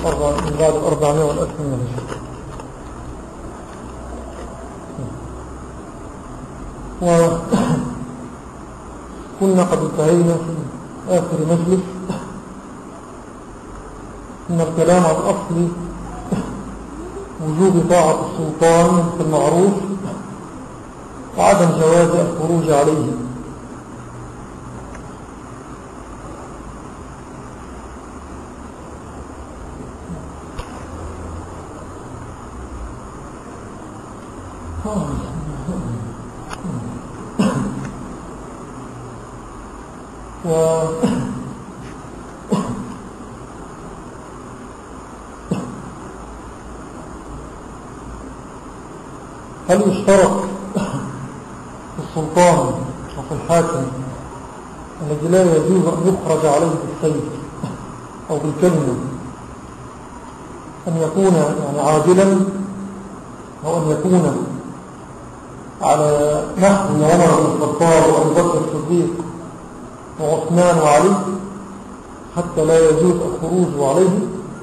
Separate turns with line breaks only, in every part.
من بعد 400 والألف من الهجرة. وكنا قد انتهينا في آخر مجلس من الكلام عن أصل وجوب طاعة السلطان في المعروف وعدم جواز الخروج عليه. هل يشترط في السلطان وفي الحاكم الذي لا يجوز أن يخرج عليه بالسيف أو بالكلمة أن يكون يعني عادلا، أو أن يكون على نحو عمر بن الخطاب وأبي بكر الصديق وعثمان وعلي حتى لا يجوز الخروج عليه؟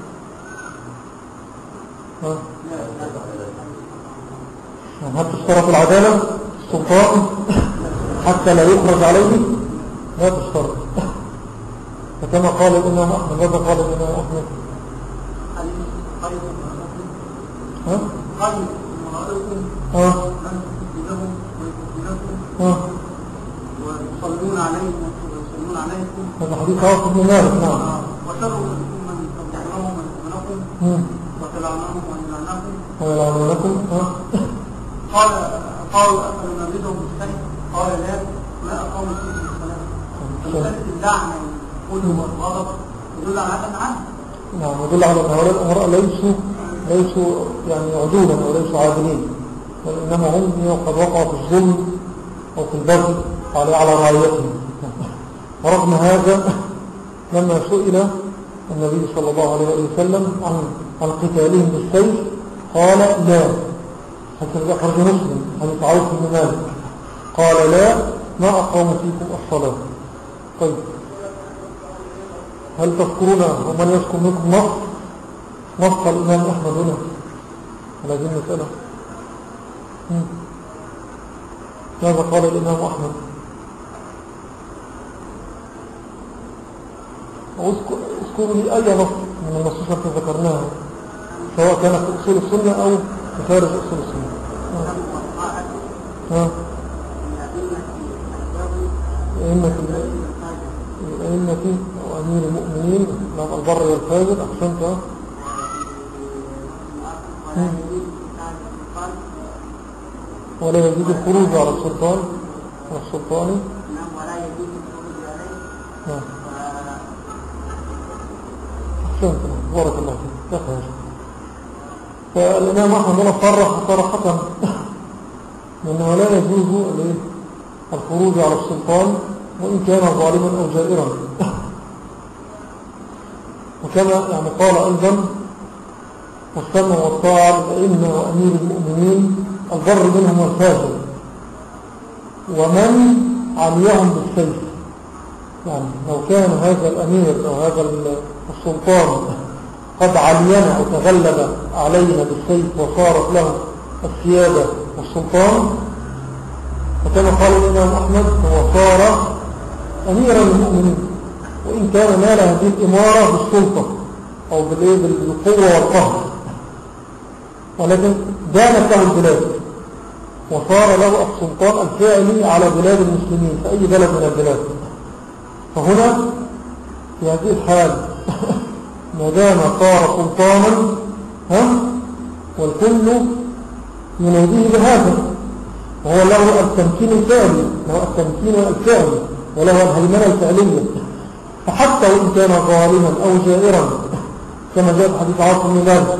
هل تشترط العدالة السلطان حتى لا يخرج عليه؟ لا تشترط. فكما قال الإمام أحمد، ماذا قال الإمام أحمد؟
ويصلون عليكم ويصلون عليكم.
هذا حديث عاصم بن مالك. نعم.
وشروا من تبعهم ويتبعونكم وتلعنهم
ويلعنونكم.
قالوا أفنمردهم بالسيف؟ قال لا، ما أقاموا فيه الصلاة. فمسألة اللعنة والخلو والغضب يدل على هذا العدل.
نعم، يدل على أن هؤلاء الأمراء ليسوا يعني عدولا وليسوا عادلين، وإنما هم قد وقعوا في الظلم أو في البغي على رعيتهم. ورغم هذا لما سئل النبي صلى الله عليه وسلم عن قتالهم بالسيف قال لا، حتى أخرج مسلم حديث عوف بن مالك قال لا، ما أقاموا فيكم الصلاة. طيب، هل تذكرون ومن يذكر منكم نص الإمام أحمد هنا على هذه المسألة؟ ماذا قال الإمام أحمد؟ اذكروا لي أي نص من النصوص التي ذكرناها، سواء كانت في أصول السنة أو في خارج أصول السنة. الأئمة وأمير المؤمنين من البر والفاجر. أحسنت. ولا يجوز الخروج على السلطان
ولا يجوز الخروج عليه.
أحسنت، بارك الله فيك. فالإمام أحمد هنا صرحة أنه لا يجوز الخروج على السلطان وإن كان ظالما أو جائرا. وكما يعني قال أيضا والسمع والطاعة للأئمة وأمير المؤمنين البر منهم والفاجر ومن عليهم بالسيف. يعني لو كان هذا الأمير أو هذا السلطان قد علينا وتغلب علينا بالسيف وصارت له السيادة والسلطان، فكما قال الإمام أحمد هو صار أميرا للمؤمنين وإن كان نال هذه الإمارة بالسلطة أو بالقوة والقهر، ولكن دانت له البلاد وصار له السلطان الفعلي على بلاد المسلمين في أي بلد من البلاد. فهنا في هذه الحال ما دام صار سلطانا والكل يناديه بهذا، وهو له التمكين الفعلي، وله الهيمنة الفعلية، فحتى وإن كان ظالما أو جائرا كما جاء في حديث عاصم بن مالك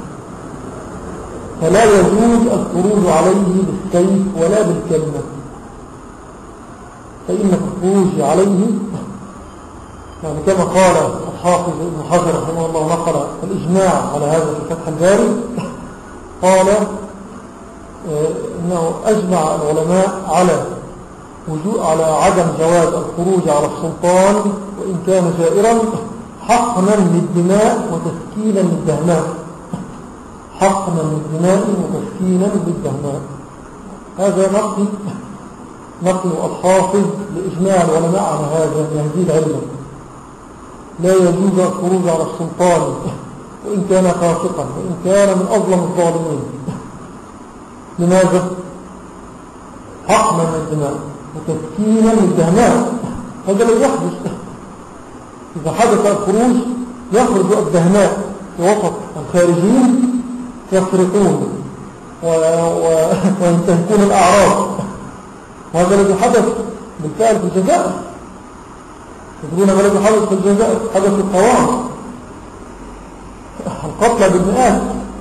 فلا يجوز الخروج عليه بالسيف ولا بالكلمة، فإن الخروج عليه يعني كما قال الحافظ ابن حجر رحمه الله نقل الإجماع على هذا في فتح الباري، قال إنه أجمع العلماء على عدم جواز الخروج على السلطان وإن كان جائرا حقنا للدماء وتسكينا للدهماء، حقنا للدماء وتسكينا للدهماء. هذا نقل الحافظ لإجماع العلماء على هذا بهذه العلة. لا يجوز الخروج على السلطان وإن كان فاسقا وإن كان من أظلم الظالمين. لماذا؟ حقنا للدماء وتسكينا للدهماء. هذا الذي يحدث. إذا حدث الخروج يخرج الدهماء في وسط الخارجين يسرقون وينتهكون الأعراض. وهذا الذي حدث بالفعل في الجزائر. تدرون ما الذي حدث في الجزائر؟ حدث الطوام، القتلى بالمئات،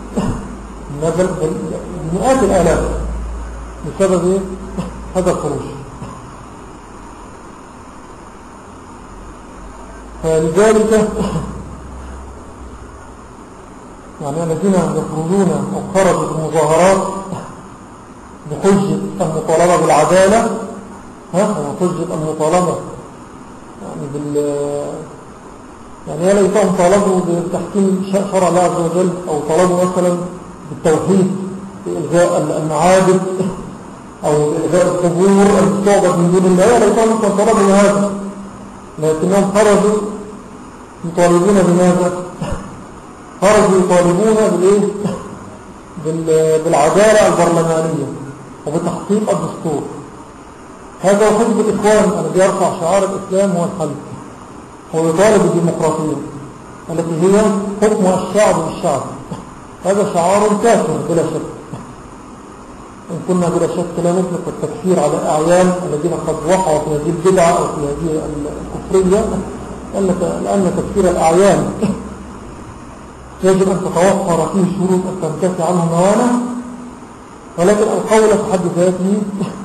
بمئات الآلاف بسبب هذا الخروج. فلذلك يعني الذين يخرجون أو خرجوا بالمظاهرات بحجة المطالبة بالعدالة، بحجة المطالبة يعني يا ليتهم طالبوا بتحكيم شرع الله عز وجل، أو طالبوا مثلا بالتوحيد بإلغاء المعابد أو بإلغاء القبور التي تعبد من دون الله، يا ليتهم طالبوا بهذا، لكنهم خرجوا يطالبون بماذا؟ خرجوا يطالبون بالعدالة البرلمانية وبتحقيق الدستور. هذا هو حزب الإخوان الذي يرفع شعار الإسلام هو الحل، هو يطالب بالديمقراطية التي هي حكم الشعب بالشعب. هذا شعار كافر بلا شك. إن كنا بلا شك لا نطلق التكفير على الأعيان الذين قد وقعوا في هذه البدعة أو في هذه الكفرية، لأن تكفير الأعيان يجب أن تتوفر فيه شروط أن تنتفي عنه موانع، ولكن القول في حد ذاته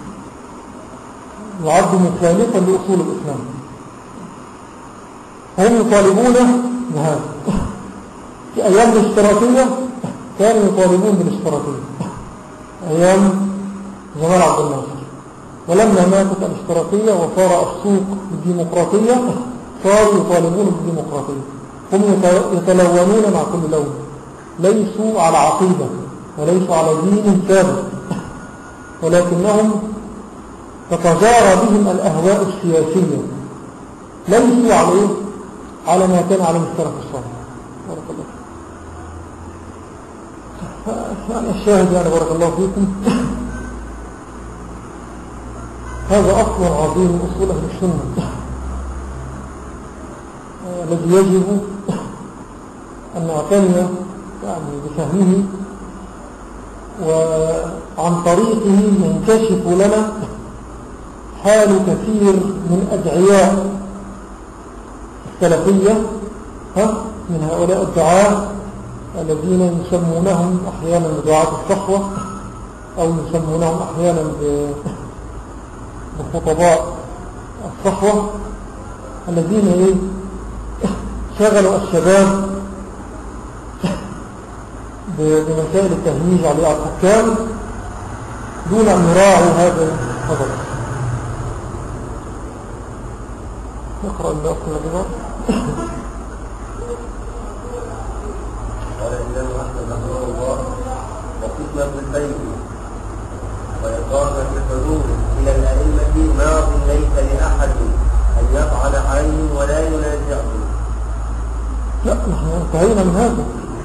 يعد مخالفا لأصول الإسلام. هم يطالبون بهذا. في أيام الاشتراكية كانوا يطالبون بالاشتراكية أيام جمال عبد الناصر، ولما ماتت الاشتراكية وصار السوق بالديمقراطية صاروا يطالبون بالديمقراطية. هم يتلونون مع كل لون، ليسوا على عقيدة وليسوا على دين ثابت، ولكنهم تتجارى بهم الأهواء السياسية، ليسوا على ما كان عليه السلف الصالح. بارك الله يعني الشاهد يعني بارك الله فيكم، هذا أصل عظيم من أصول أهل السنة الذي يجب أن نعتني يعني بفهمه، وعن طريقه ينكشف لنا حال كثير من أدعياء السلفية من هؤلاء الدعاة الذين يسمونهم أحيانا بدعاة الصحوة أو يسمونهم أحيانا بخطباء الصحوة، الذين شغلوا الشباب بمسائل التهميش على الحكام دون أن يراعوا هذا الخبر. نقرأ الأخ الأخير.
قال الإمام أحمد رحمه الله: وقسمة البيت وإقامة الحدود إلى الأئمة ماض ليس لأحد أن يطعن عليهم ولا ينازعهم.
لا، نحن انتهينا من هذا.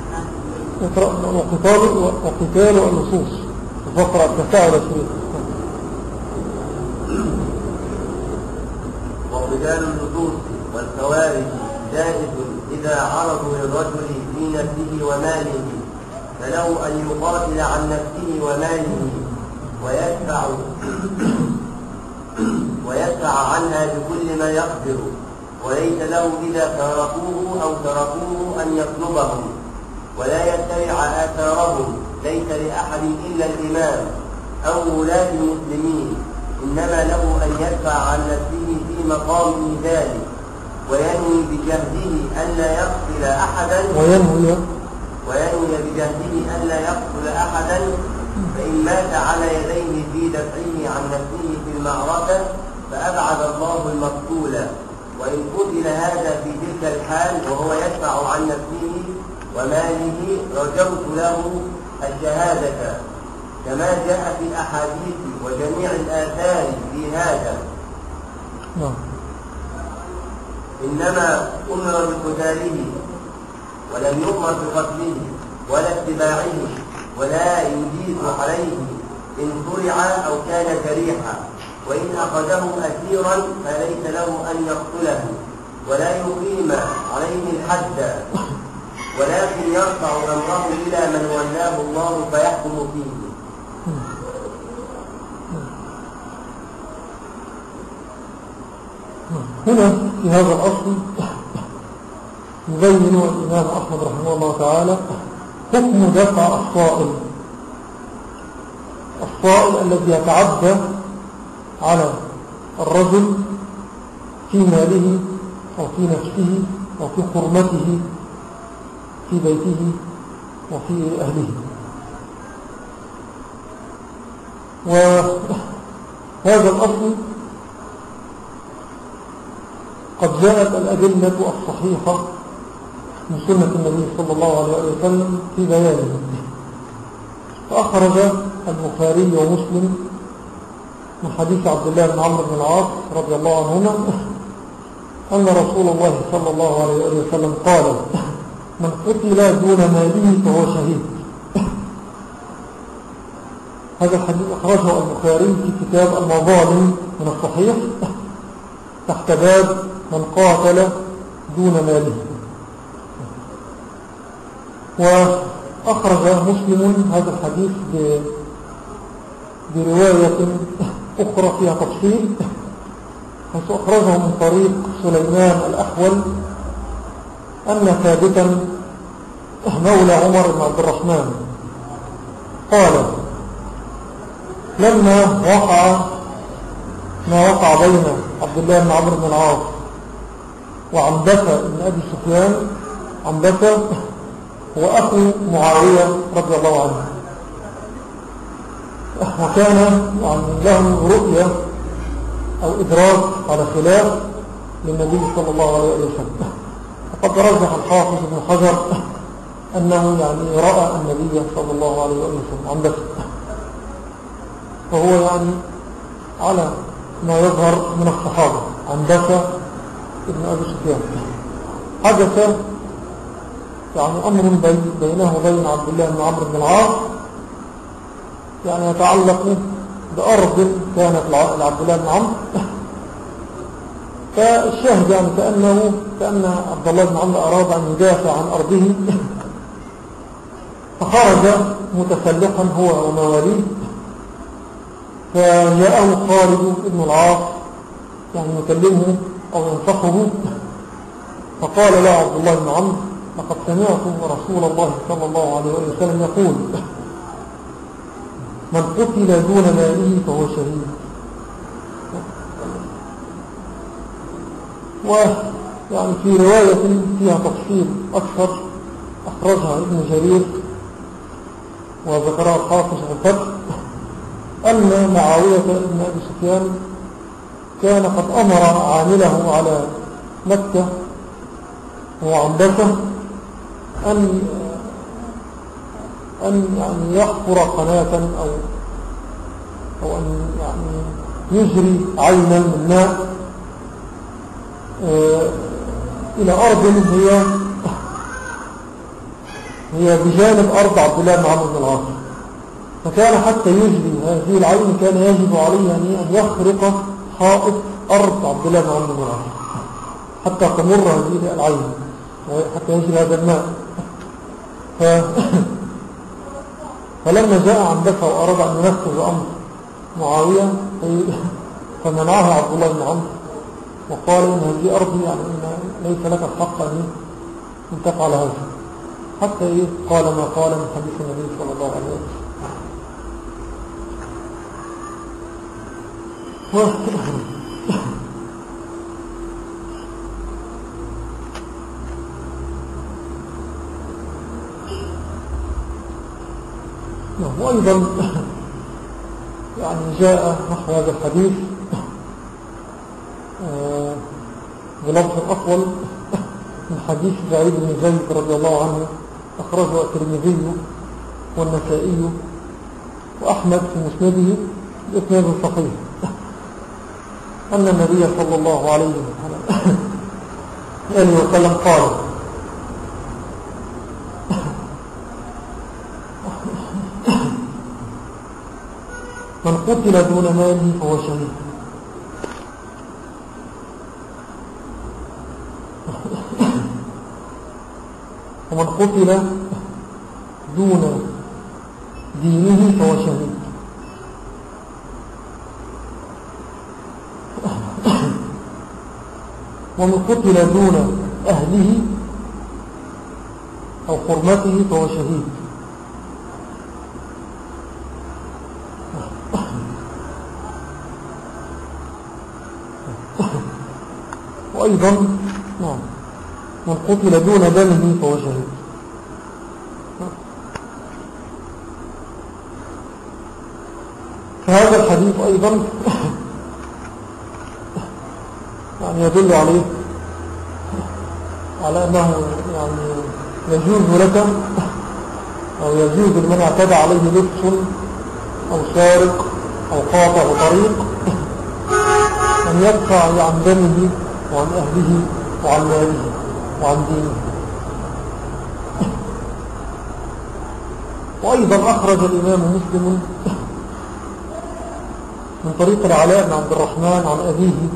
وقتال النصوص فقرأ التفاعل شيء.
وقتال النصوص والخوارج جائز إذا عرضوا للرجل في نفسه وماله، فله أن يقاتل عن نفسه وماله ويدفع عنها بكل ما يقدر، وليس له إذا تركوه أو تركوه أن يطلبهم ولا يتبع آثارهم. ليس لأحد إلا الإمام أو ولاة المسلمين، إنما له أن يدفع عن نفسه في مقام ذلك، وينوي بجهده ألا يقتل أحدا فإن مات على يديه في دفعه عن نفسه في المعركة فأبعد الله المقتول، وإن قتل هذا في تلك تلك الحال وهو يدفع عن نفسه وماله رجوت له الشهادة كما جاء في الأحاديث وجميع الآثار في هذا. إنما أمر بقتاله ولم يؤمر بقتله ولا اتباعه ولا يجيز عليه إن فرع أو كان جريحا، وإن أخذه أسيرا فليس له أن يقتله ولا يقيم عليه الحد، ولكن يرفع أمره إلى من ولاه الله فيحكم فيه.
هنا في هذا الأصل يبين الإمام أحمد رحمه الله تعالى حكم دفع الصائل الذي يتعدى على الرجل في ماله أو في نفسه أو في حرمته في بيته وفي أهله. وهذا الأصل قد جاءت الأدلة الصحيحة من سنة النبي صلى الله عليه وسلم في بيانه. فأخرج البخاري ومسلم من حديث عبد الله بن عمرو بن العاص رضي الله عنهما أن رسول الله صلى الله عليه وسلم قال: من قتل دون ماله فهو شهيد. هذا الحديث أخرجه البخاري في كتاب المظالم من الصحيح تحت باب من قاتل دون ماله. وأخرج مسلم هذا الحديث برواية أخرى فيها تفصيل، حيث أخرجه من طريق سليمان الأحول أن ثابتا مولى عمر بن عبد الرحمن قال: لما وقع ما وقع بين عبد الله بن عمرو بن العاص وعنبسة بن أبي سفيان، عنبسة هو أخو معاوية رضي الله عنه، وكان يعني له رؤية أو إدراك على خلاف للنبي صلى الله عليه وسلم. فقد رجح الحافظ ابن حجر أنه يعني رأى النبي صلى الله عليه وسلم عنبسة، فهو يعني على ما يظهر من الصحابة عنبسة ابن أبي سفيان. حدث يعني أمر بينه وبين عبد الله بن عمرو بن العاص يعني يتعلق بأرض كانت لعبد الله بن عمرو. فالشاهد يعني كأن عبد الله بن عمرو أراد أن يدافع عن أرضه، فخرج متسلحا هو ومواليه، فجاءه خالد بن العاص يعني يكلمه أو ينصحه، فقال له عبد الله بن عمرو: لقد سمعت رسول الله صلى الله عليه وسلم يقول: من قتل دون ماله فهو شهيد. ويعني في رواية فيها تفصيل أكثر أخرجها ابن جرير وذكرها الحافظ في الفتح أن معاوية بن أبي سفيان كان قد أمر عامله على مكة وعنبسة أن يعني يحفر قناة أو أن يعني يجري عينا من ماء إلى أرض هي بجانب أرض عبد الله بن عمرو بن العاص. فكان حتى يجري هذه العين كان يجب عليه أن يخرق حائط أرض عبد الله بن عمرو بن العاص حتى تمر هذه العين حتى يجري هذا الماء. فلما جاء عنبسة وأراد أن ينفذ أمر معاوية فمنعها عبد الله بن عمرو وقال: إن هذه أرضي، يعني ليس لك الحق أن تفعل هذا، حتى قال ما قال من حديث النبي صلى الله عليه وسلم. وأيضا يعني جاء نحو هذا الحديث بلفظ أطول من حديث سعيد بن زيد رضي الله عنه أخرجه الترمذي والنسائي وأحمد في مسنده بإسناد صحيح أن النبي صلى الله عليه وسلم قال من قتل دون ماله فهو شهيد. ومن قتل دون دينه فهو شهيد. ومن قتل دون أهله أو حرمته فهو شهيد. وأيضا من قتل دون دمه فهو شهيد. فهذا الحديث أيضا يعني يدل عليه على أنه يعني يجوز لك أو يجوز لمن اعتدى عليه لص أو سارق أو قاطع طريق أن يدفع عن دمه وعن أهله وعن ماله وعن دينه. وأيضا أخرج الإمام مسلم من طريق العلاء بن عبد الرحمن عن أبيه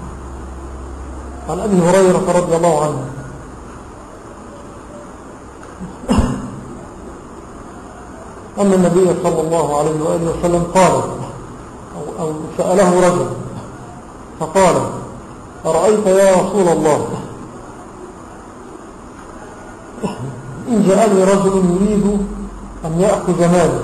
عن أبي هريرة رضي الله عنه أن النبي صلى الله عليه وآله وسلم قال أو سأله رجل فقال أرأيت يا رسول الله إن جاءني رجل يريد أن يأخذ مالي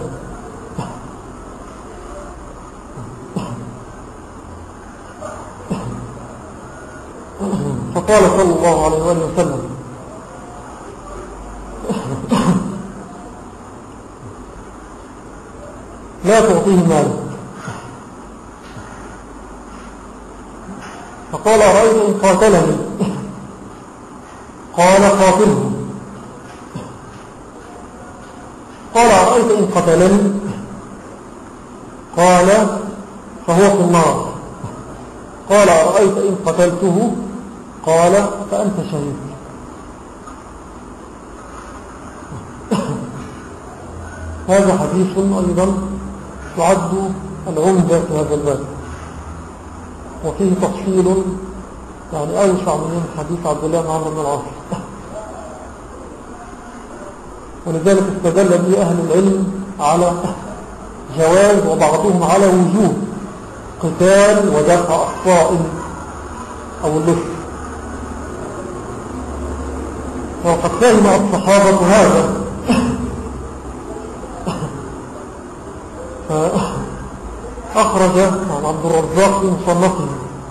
فقال صلى الله عليه وآله وسلم لا تعطيه مالك. فقال أرأيت إن قاتلني قال قاتله. قال أرأيت إن قتلني قال فهو في النار. قال أرأيت إن قتلته قال فأنت شهيد. هذا حديث أيضا يعد العمدة في هذا الباب، وفيه تفصيل يعني أوسع من حديث عبد الله بن عمرو بن العاص. ولذلك استدل به أهل العلم على جواز وبعضهم على وجوب قتال ودفع الصائم أو اللص. وقد فهم الصحابة هذا فأخرج عبد الرزاق في مصنفه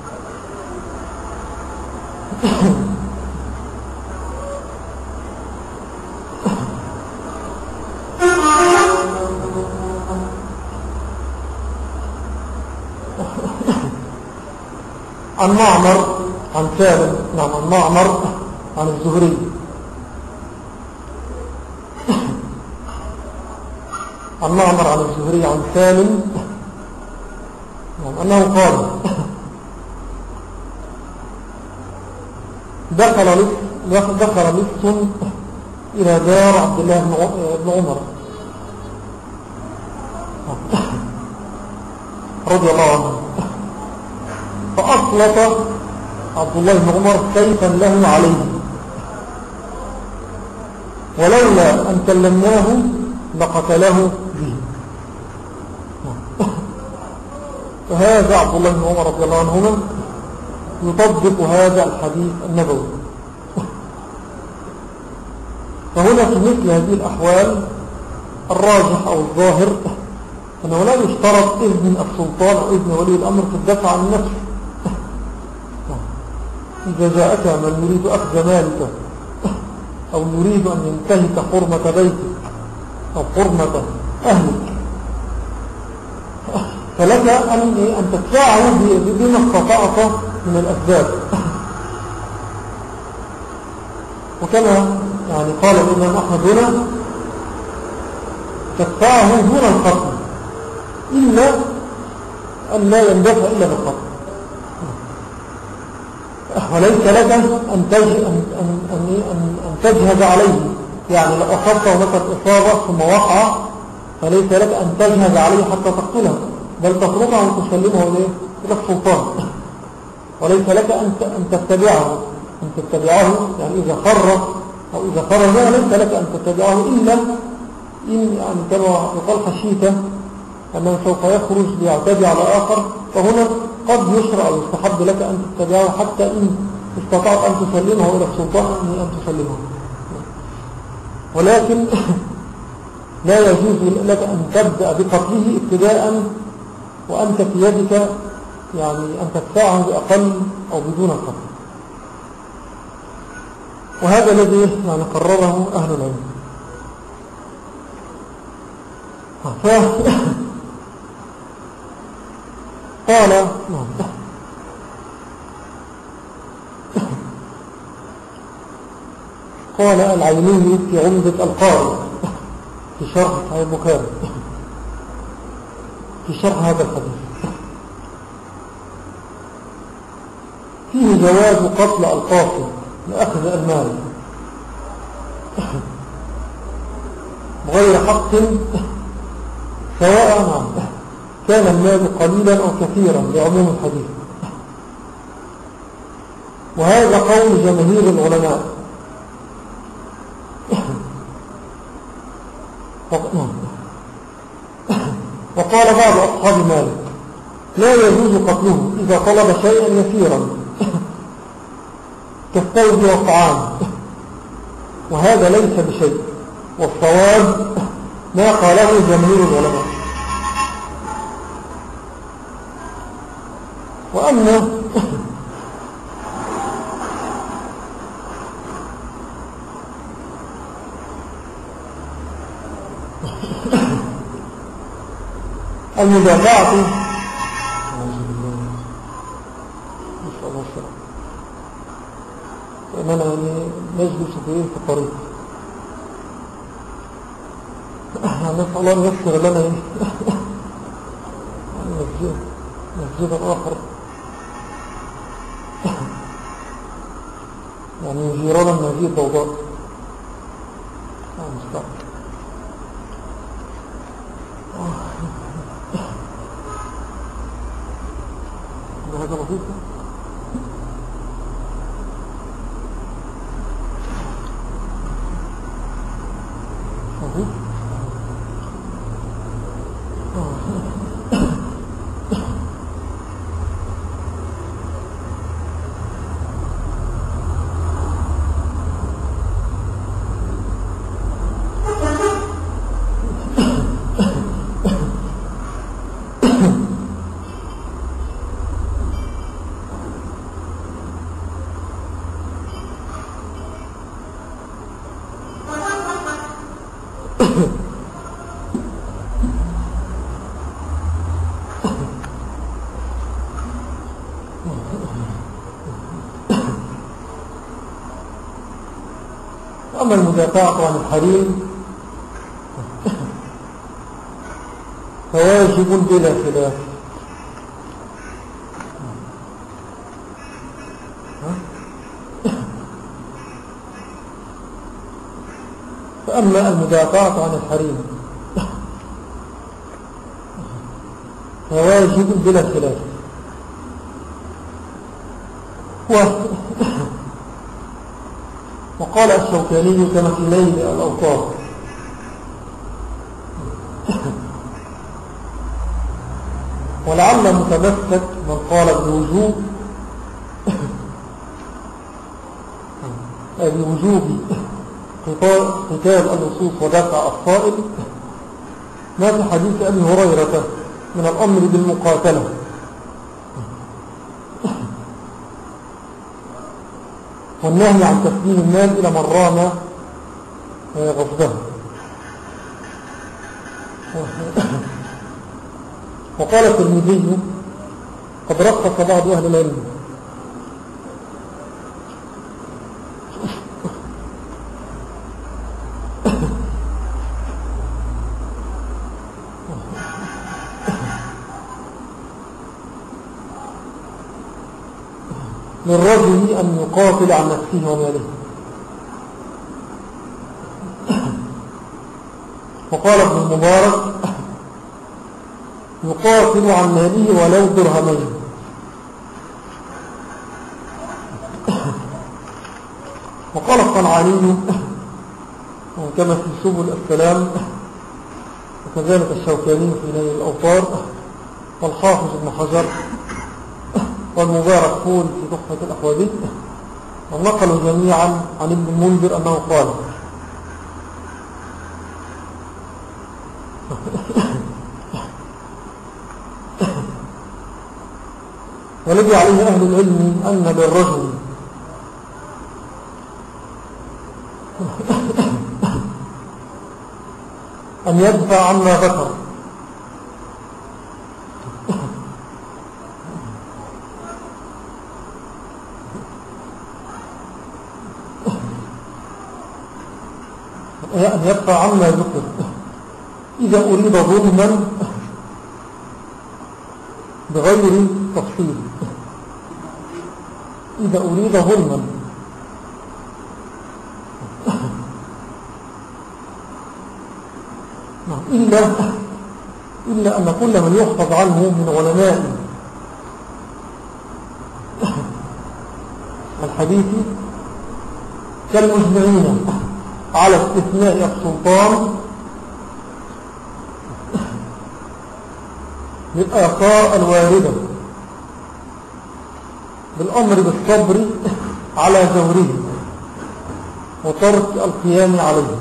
عن معمر عن سالم عن معمر عن الزهري عن معمر عن الزهري عن سالم أنه قال دخل لص إلى دار عبد الله بن عمر رضي الله عنه، فأسلط عبد الله بن عمر سيفا له عليه، ولولا أن كلمناه لقتله به. فهذا عبد الله بن عمر رضي الله عنهما يطبق هذا الحديث النبوي. فهنا في مثل هذه الأحوال الراجح أو الظاهر أنه لا يشترط إذن السلطان أو إذن ولي الأمر في الدفع عن النفس. إذا جاءك من يريد أخذ مالك أو يريد أن ينتهك حرمة بيتك أو حرمة أهلك فلك أن تدفعه بما استطعت من الأسباب. وكما يعني قال الإمام أحمد هنا تدفعه دون القتل إلا أن لا يندفع إلا بالقتل، وليس لك أن تجهز عليه. يعني لو أصبته مثلا إصابة ثم وقع فليس لك أن تجهز عليه حتى تقتله، بل تتركه وتسلمه إلى السلطان، وليس لك أن تتبعه يعني إذا خرج أو إذا خرج ليس لك أن تتبعه إلا إن يعني كما يقال خشيت أنه سوف يخرج ليعتدي على آخر، فهنا قد يشرع أو يستحب لك أن تتبعه حتى إن استطعت أن تسلمه إلى السلطان أن تسلمه. ولكن لا يجوز لك أن تبدأ بقتله ابتداء وأنت في يدك يعني أن تدفعه بأقل أو بدون قتل. وهذا الذي يعني قرره أهل العلم. قال العيني في عمدة القارئ في شرح صحيح البخاري في شرح هذا الحديث فيه جواز قتل القاصد لأخذ المال بغير حق سواء كان المال قليلا أو كثيرا لعموم الحديث. وهذا قول جماهير العلماء. وقال بعض أصحاب مالك لا يجوز قتله إذا طلب شيئا يسيرا كالثوب والطعام، وهذا ليس بشيء، والصواب ما قاله جماهير العلماء. وأما المدافعة فإننا يعني نجلس في الطريق، نسأل الله أن يسر لنا مسجد آخر يعني يجيرنا من هذه الضوضاء. هذا لطيف. أما المدافعة عن الحريم فواجب بلا خلاف. فأما المدافعة عن الحريم فواجب بلا خلاف. وقال الشوكاني كما في نيل الأوطار ولعل متمسك من قال بوجوب قتال اللصوص ودفع الصائل ما في حديث أبي هريرة من الأمر بالمقاتلة، والنهي عن تسليم المال إلى من رام غصبه. وقال الترمذي قد رخص بعض أهل العلم للرجل أن يقاتل عن نفسه وماله. وقال ابن المبارك يقاتل عن ماله ولو درهمين. وقال الصنعاني كما في سبل السلام وكذلك الشوكاني في نيل الأوطار والحافظ ابن حجر والمبارك فول في تحفة الأحوذي ونقلوا جميعا عن ابن المنذر أنه قال والذي عليه أهل العلم أن للرجل أن يدفع عما ذكر أن يدفع عما ذكر إذا أريد ظلما بغير تفصيل. إذا أريد ظلما إلا أن كل من يحفظ عنه من علماء الحديث كالمجمعين على استثناء السلطان للآثار الواردة بالأمر بالصبر على جوره وترك القيام عليه.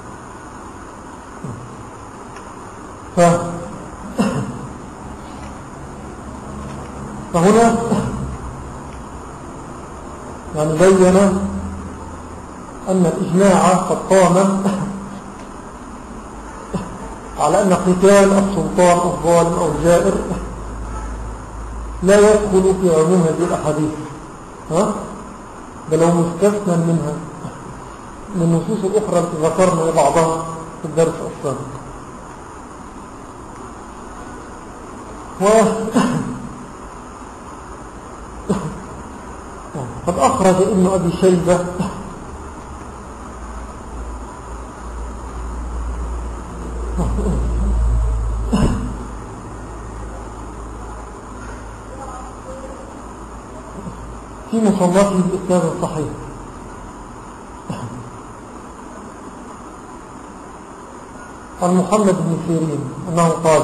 فهنا يعني بين أن الإجماع قد قام على أن قتال السلطان الظالم أو الجائر لا يدخل في عموم هذه الأحاديث، بل هو مستثنى منها من النصوص الأخرى التي ذكرنا بعضها في الدرس السابق. قد أخرج ابن أبي شيبة في مصنفه بالإسناد الصحيح عن محمد بن سيرين أنه قال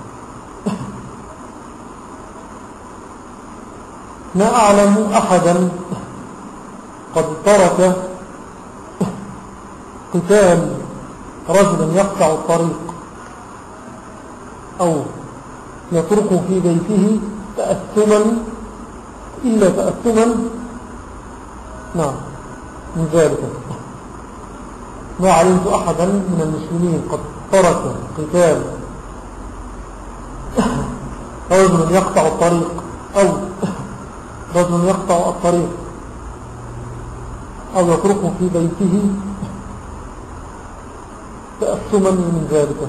ما أعلم أحدا قد ترك قتال رجل يقطع الطريق أو يتركه في بيته تأثما إلا تأثما من ذلك. ما علمت أحدا من المسلمين قد ترك قتال رجل يقطع الطريق أو رجل يقطع الطريق أو يتركه في بيته تأثما من ذلك.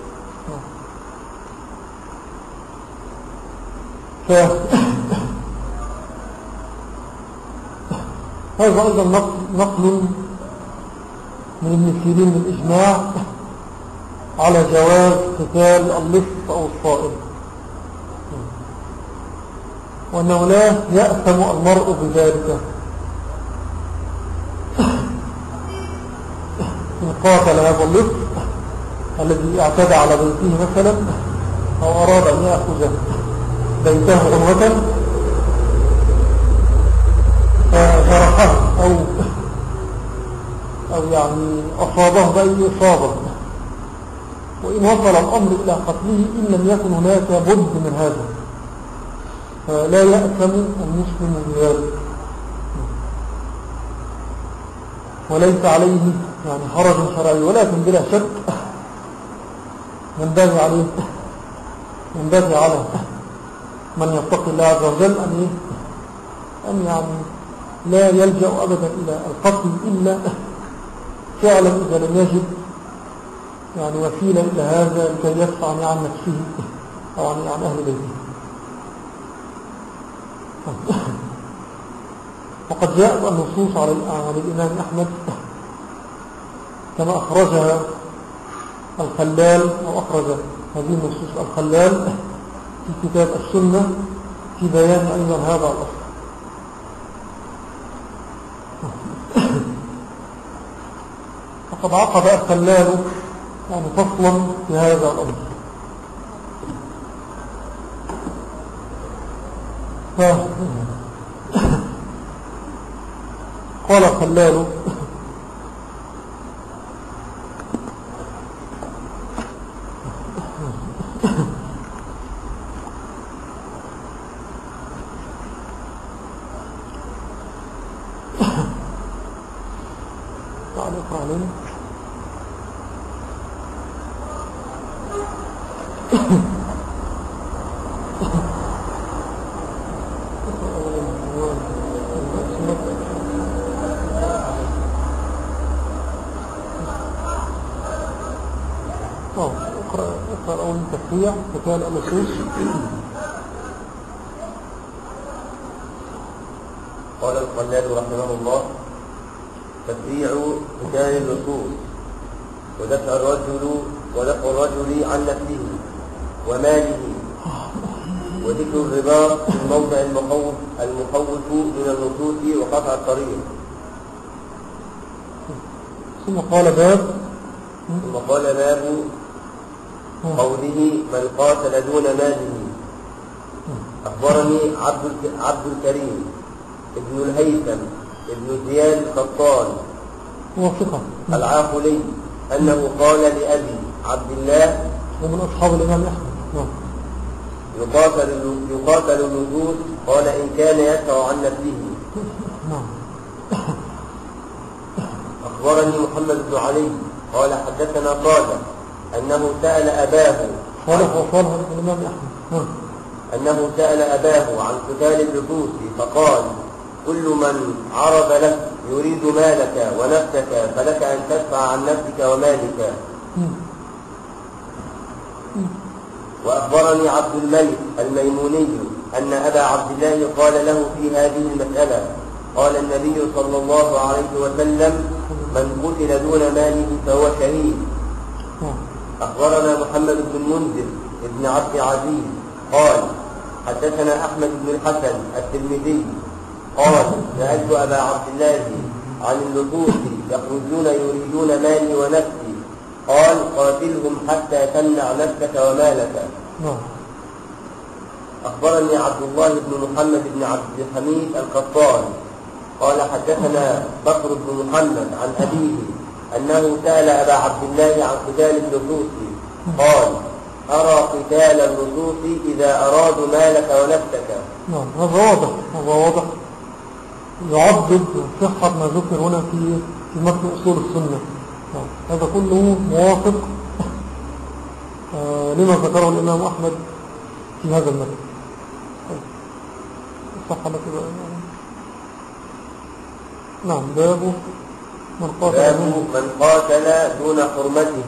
هذا أيضا نقل من ابن سيرين بالإجماع على جواز قتال اللص أو الصائل، وأنه لا يأثم المرء بذلك إن قاتل هذا اللص الذي اعتدى على بيته مثلا أو أراد أن يأخذ بيته عنوة فجرحه أو يعني أصابه بأي إصابة، وإن وصل الأمر إلى قتله إن لم يكن هناك بد من هذا فلا يأثم المسلم بذلك، وليس عليه يعني حرج شرعي، ولكن بلا شك ينبغي على من يتقي الله عز وجل أن يعني لا يلجأ أبدا إلى القتل إلا فعلا إذا لم يجد يعني وسيلة إلى هذا لكي يدفع عن نفسه أو عن أهل بيته. وقد جاءت النصوص عن الإمام أحمد كما أخرجها الخلال، أو أخرج هذه النصوص الخلال في كتاب السنة في بيان أيضا هذا الأصل. وقد عقد الخلال يعني فصلا في هذا الأمر. قال الخلال اقرأ علينا. اقرأ أول تفريع فتال النصوص.
قال الخلال رحمه الله: تفريع فتال النصوص ودفع الرجل عن نفسه وماله، وذكر الرباط في الموضع المخوف من النصوص وقطع الطريق.
ثم قال باب قوله: من قاتل دون ماله. أخبرني عبد الكريم ابن الهيثم ابن زياد القطان العاقلي أنه قال لأبي عبد الله ومن أصحاب الإمام أحمد:
يقاتل النجوس، قال إن كان يدفع عن نفسه. أخبرني محمد بن علي قال حدثنا صالح أنه سأل أباه عن قتال اللصوص فقال: كل من عرض لك يريد مالك ونفسك فلك أن تدفع عن نفسك ومالك. وأخبرني عبد الملك الميموني أن أبا عبد الله قال له في هذه المسألة: قال النبي صلى الله عليه وسلم: من قتل دون ماله فهو شهيد. أخبرنا محمد بن المنذر ابن عبد العزيز قال حدثنا أحمد بن الحسن الترمذي قال: سألت أبا عبد الله عن اللصوص يخرجون يريدون مالي ونفسي، قال: قاتلهم حتى تمنع نفسك ومالك. أخبرني عبد الله بن محمد بن عبد الحميد القطان قال حدثنا بكر بن محمد عن أبيه أنه سأل أبا عبد الله عن قتال اللصوص، قال: أرى قتال اللصوص إذا أرادوا مالك ونفسك.
هذا واضح يعضد صحة ما ذكر هنا في متن أصول السنة. هذا كله موافق لما ذكره الإمام أحمد في هذا المتن. صح لك بقى. نعم. باب من
قاتل دون حرمته.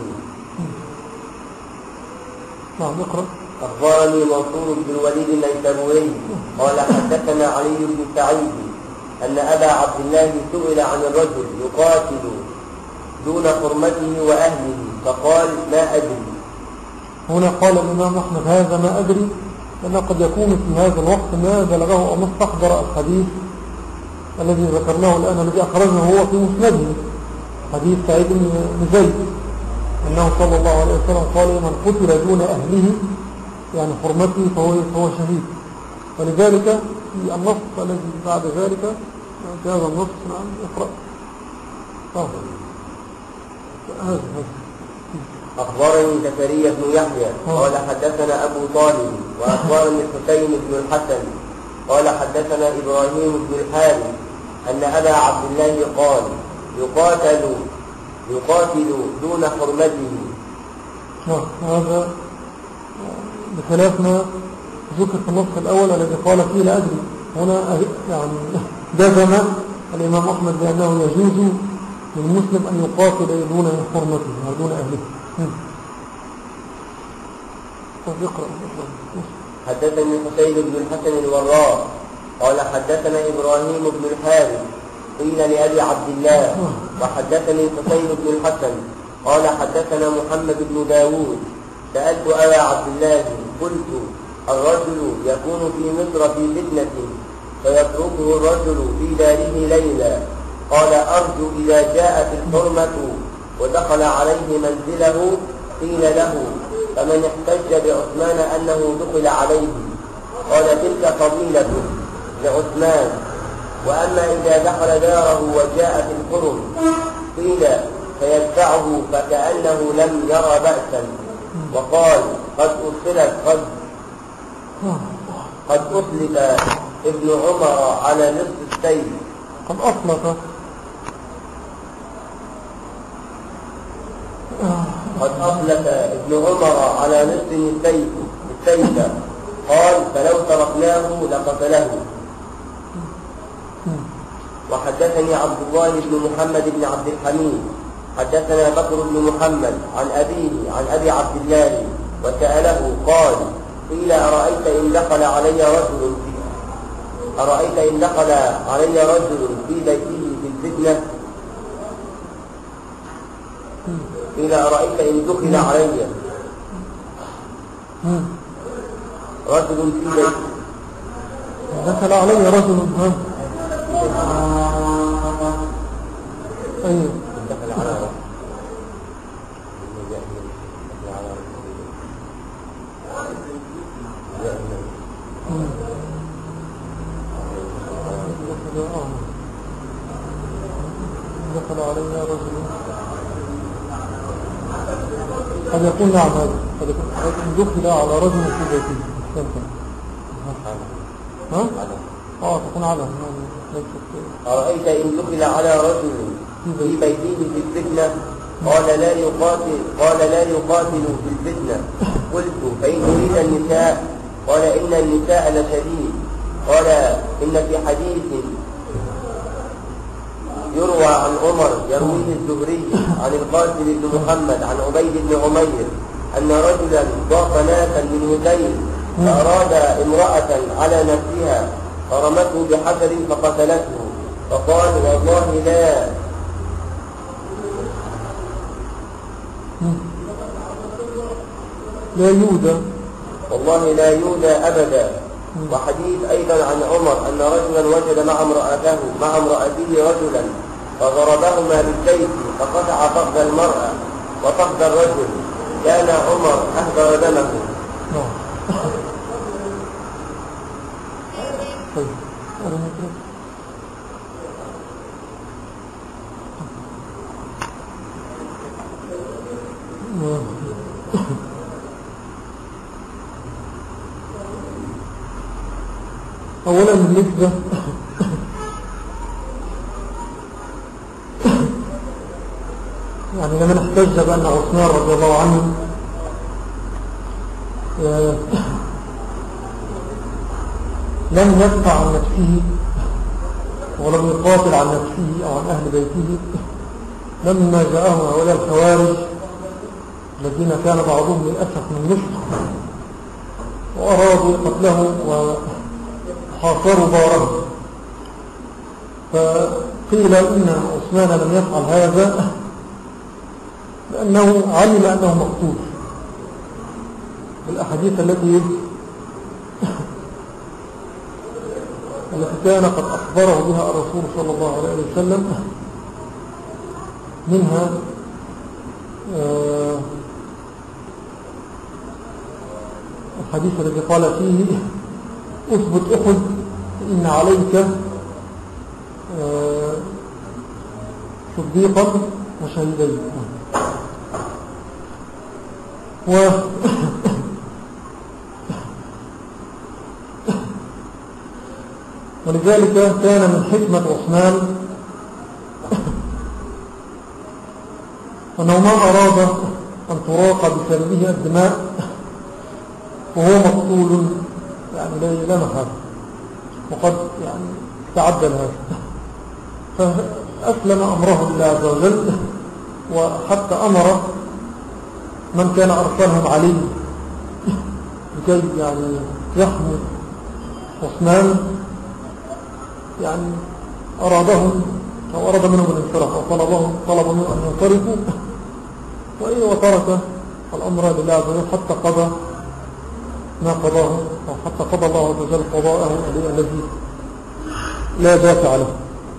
نعم. اقرأ.
أخبرني منصور بن الوليد النيسابوري قال حدثنا علي بن سعيد أن أبا عبد الله سئل عن الرجل يقاتل دون حرمته وأهله فقال: ما أدري.
هنا قال الإمام أحمد: هذا ما أدري، لأنه قد يكون في هذا الوقت ما بلغه أو ما استحضر الحديث الذي ذكرناه الآن، الذي أخرجه هو في مسنده، حديث سعيد بن زيد أنه صلى الله عليه وسلم قال: من قتل دون أهله يعني حرمته فهو شهيد. ولذلك في النص الذي بعد ذلك في هذا النص. نعم. اقرأ.
أخبرني زكريا بن يحيى قال حدثنا أبو طالب وأخبرني الحسين بن الحسن قال حدثنا إبراهيم بن الحارث أن أبا عبد الله قال: يقاتل دون حرمته.
هذا بخلاف ما ذكر في النص الأول الذي قال فيه: لا أدري. هنا يعني جزم الإمام أحمد بأنه يجوز للمسلم أن يقاتل دون حرمته ودون أهله.
حدثني حسين بن الحسن الوراق قال حدثنا إبراهيم بن الحارث قيل لأبي عبد الله وحدثني حسين بن الحسن قال حدثنا محمد بن داود سألت أبا عبد الله قلت الرجل يكون في مصر في فتنة فيتركه الرجل في داره ليلا قال أرجو إذا جاءت الحرمة ودخل عليه منزله قيل له فمن احتج بعثمان أنه دخل عليه قال تلك فضيلة لعثمان وأما إذا دخل داره وجاءت الحرم قيل فيدفعه فكأنه لم يرى بأسا وقال قد أطلق ابن عمر على نصف السيف قد أطلق ابن عمر على نصف السيف قال فلو تركناه لقتله. وحدثني عبد الله بن محمد بن عبد الحميد حدثنا بكر بن محمد عن أبيه عن أبي عبد الله وسأله قال قيل أرأيت إن دخل علي رجل في بيته في الفتنة قيل أرأيت إن دخل علي رجل في بيته
دخل علي رجل أيوه
دخل على رجل
دخل علي رجل قد يكون نعم هذا قد يكون دخل على رجل في بيته تكون على
أرأيت إن دخل على رجل في بيته في الفتنة قال لا يقاتل في الفتنة قلت فإن يريد النساء قال إن النساء لشديد قال إن في حديث يروى عن عمر يرويه الزهري عن القاسم بن محمد عن عبيد بن عمير أن رجلا ضاف ناسا من هذيل فأراد امرأة على نفسها فرمته بحجر فقتلته فقال والله لا يودى أبدا. وحديث أيضا عن عمر أن رجلا وجد مع امرأته رجلا فضربهما بالسيف فقطع فخذ المرأة وفخذ الرجل كان عمر أهدر دمه.
أولا بالنسبة يعني لمن احتج بأن عثمان رضي الله عنه لم يدفع عن نفسه ولم يقاتل عن نفسه أو عن أهل بيته لما جاءهم هؤلاء الخوارج الذين كان بعضهم للأسف من مصر وأرادوا قتله وحاصروا داره فقيل إن عثمان لم يفعل هذا لأنه علم أنه مقتول بالأحاديث التي كان قد أخبره بها الرسول صلى الله عليه وسلم منها الحديث الذي قال فيه اثبت أحد إن عليك صديقا وشهيدين ولذلك كان من حكمة عثمان أنه ما أراد أن تراق بسببه الدماء وهو مقتول يعني لا محال وقد يعني تعدل هذا فأسلم أمره لله عز وجل وحتى أمر من كان أرسلهم عليه لكي يعني يحمي عثمان يعني أرادهم أو أراد منهم الانصراف أو طلب منهم أن ينصرفوا وترك الأمر لله عز وجل حتى قضى ما قضاه أو حتى قضى الله عز وجل قضاءه الذي لا دافع له.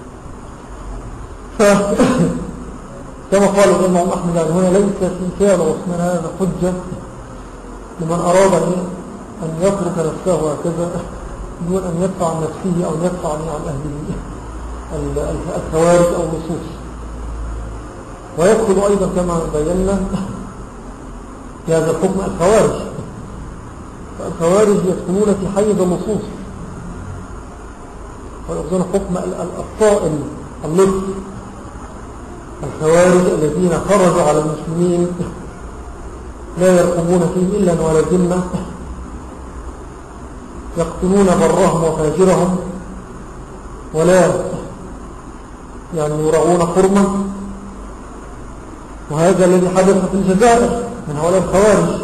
كما قال الإمام أحمد يعني هنا ليس في فعل عثمان هذا حجة لمن أراد أن يترك نفسه هكذا دون أن يدفع عن نفسه أو يدفع عن أهله الخوارج أو اللصوص. ويدخل أيضا كما بينا في هذا الحكم الخوارج. فالخوارج يدخلون في حيز اللصوص ويأخذون حكم الطائل اللص. الخوارج الذين خرجوا على المسلمين لا يرقبون فيهم إلا ولا ذمة، يقتلون برهم وفاجرهم ولا يعني يراعون حرمة. وهذا الذي حدث في الجزائر من هؤلاء الخوارج.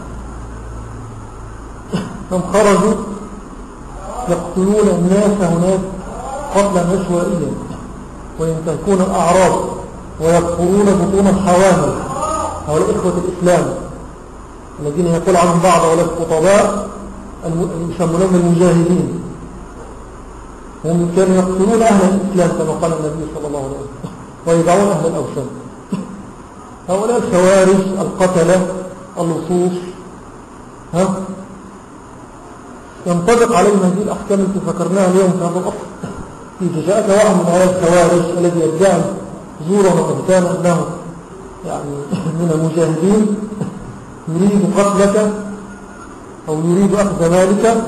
هم خرجوا يقتلون الناس هناك قتلا عشوائيا وينتهكون الأعراض ويقتلون بطون الحوامل. هؤلاء إخوة الإسلام الذين يقول عنهم بعض هؤلاء الخطباء يسمونهم المجاهدين، هم كانوا يقتلون أهل الإسلام كما قال النبي صلى الله عليه وسلم ويدعون أهل الأوثان. هؤلاء الخوارج القتلة اللصوص ينطبق عليهم هذه الأحكام التي ذكرناها اليوم في هذا الأصل. في جزاءة واحد من هؤلاء الخوارج الذي يدعي زورا وقتانا أنه يعني من المجاهدين يريد قتلك أو يريد أخذ مالك،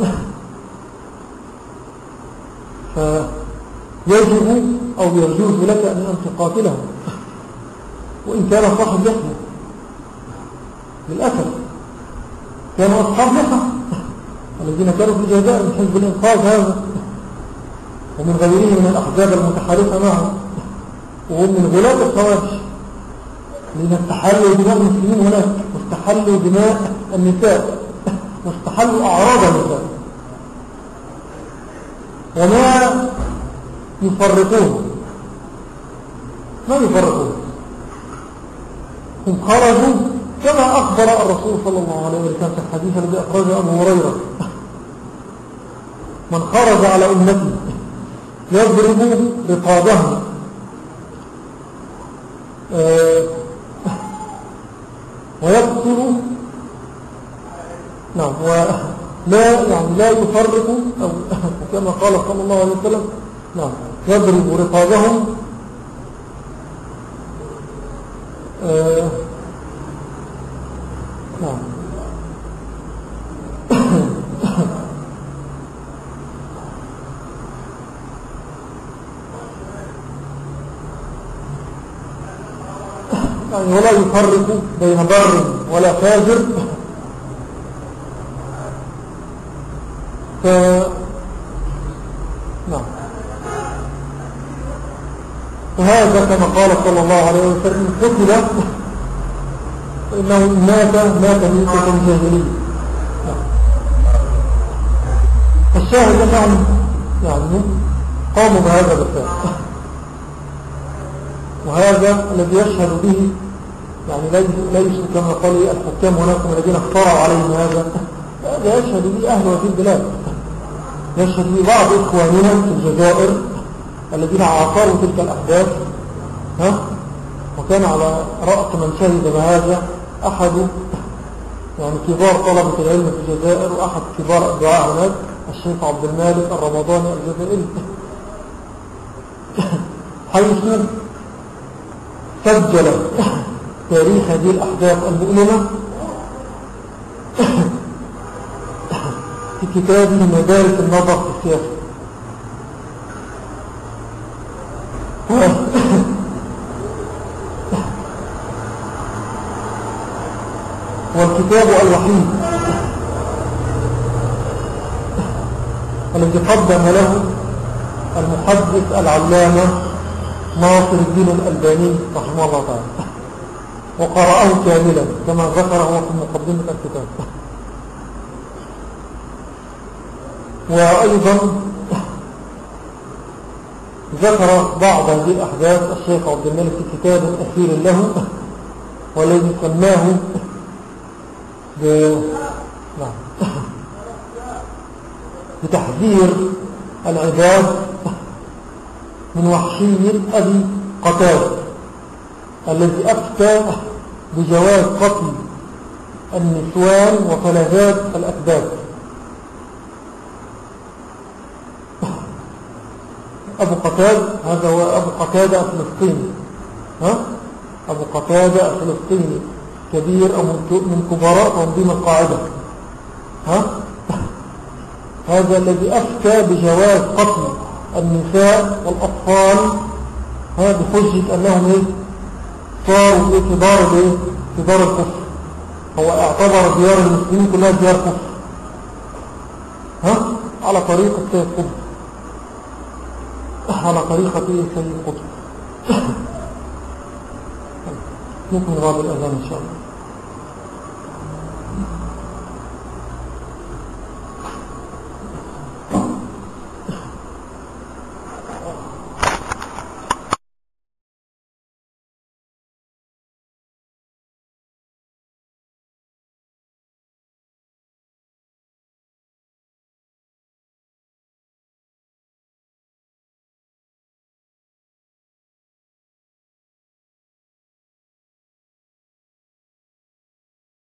فيجب أو يجوز لك أن تقاتله وإن كان صاحب لحية. للأسف كانوا أصحاب لحية الذين كانوا في الجزائر من حزب الإنقاذ هذا ومن غيرهم من الأحزاب المتحالفة معه، وهم من غلاة الخوارج لأن استحلوا دماء المسلمين هناك واستحلوا دماء النساء واستحلوا أعراض النساء وما يفرقون. ما يفرقون، هم خرجوا كما أخبر الرسول صلى الله عليه وسلم في الحديث الذي أخرجه أبو هريرة: من خرج على أمتي يضرب رقابهم ويقتل ولا يعني لا يفرق أو كما قال صلى الله عليه وسلم يضرب رقابهم يعني ولا يفرق بين بر ولا فاجر. فهذا كما قال صلى الله عليه وسلم: قتل فإنه مات ميتة جاهلية. الشاهد أنهم يعني قاموا بهذا بالفعل، وهذا الذي يشهد به يعني ليس كما قال الحكام هناك الذين اختاروا عليهم هذا يشهد به أهل وفي البلاد، يشهد به بعض إخواننا في الجزائر الذين عاصروا تلك الأحداث. وكان على رأس من شهد بهذا أحد يعني كبار طلبة العلم في الجزائر وأحد كبار الدعاء هناك الشيخ عبد المالك الرمضاني الجزائري، حيث سجل تاريخ هذه الأحداث المؤلمة في كتابه مدارس النظر في السياسة. والكتاب الوحيد الذي قدم له المحدث العلامة ناصر الدين الألباني رحمه الله تعالى، وقرأه كاملا كما ذكره في مقدمة الكتاب. وأيضا ذكر بعض هذه الأحداث الشيخ عبد الملك في كتاب أخير له والذي سماه بتحذير العباد من وحشي أبي قتادة الذي أفتى بجواز قتل النسوان وفلذات الأكباد. أبو قتادة هذا هو أبو قتادة الفلسطيني، أبو قتادة الفلسطيني كبير أو من كبراء تنظيم القاعدة، هذا الذي أفتى بجواز قتل النساء والأطفال بحجة أنهم صاروا في دار الكفر. هو اعتبر ديار المسلمين كلها ديار كفر على طريقة سيد قطب، على طريقة سيد قطب. نكمل بعد الأذان إن شاء الله.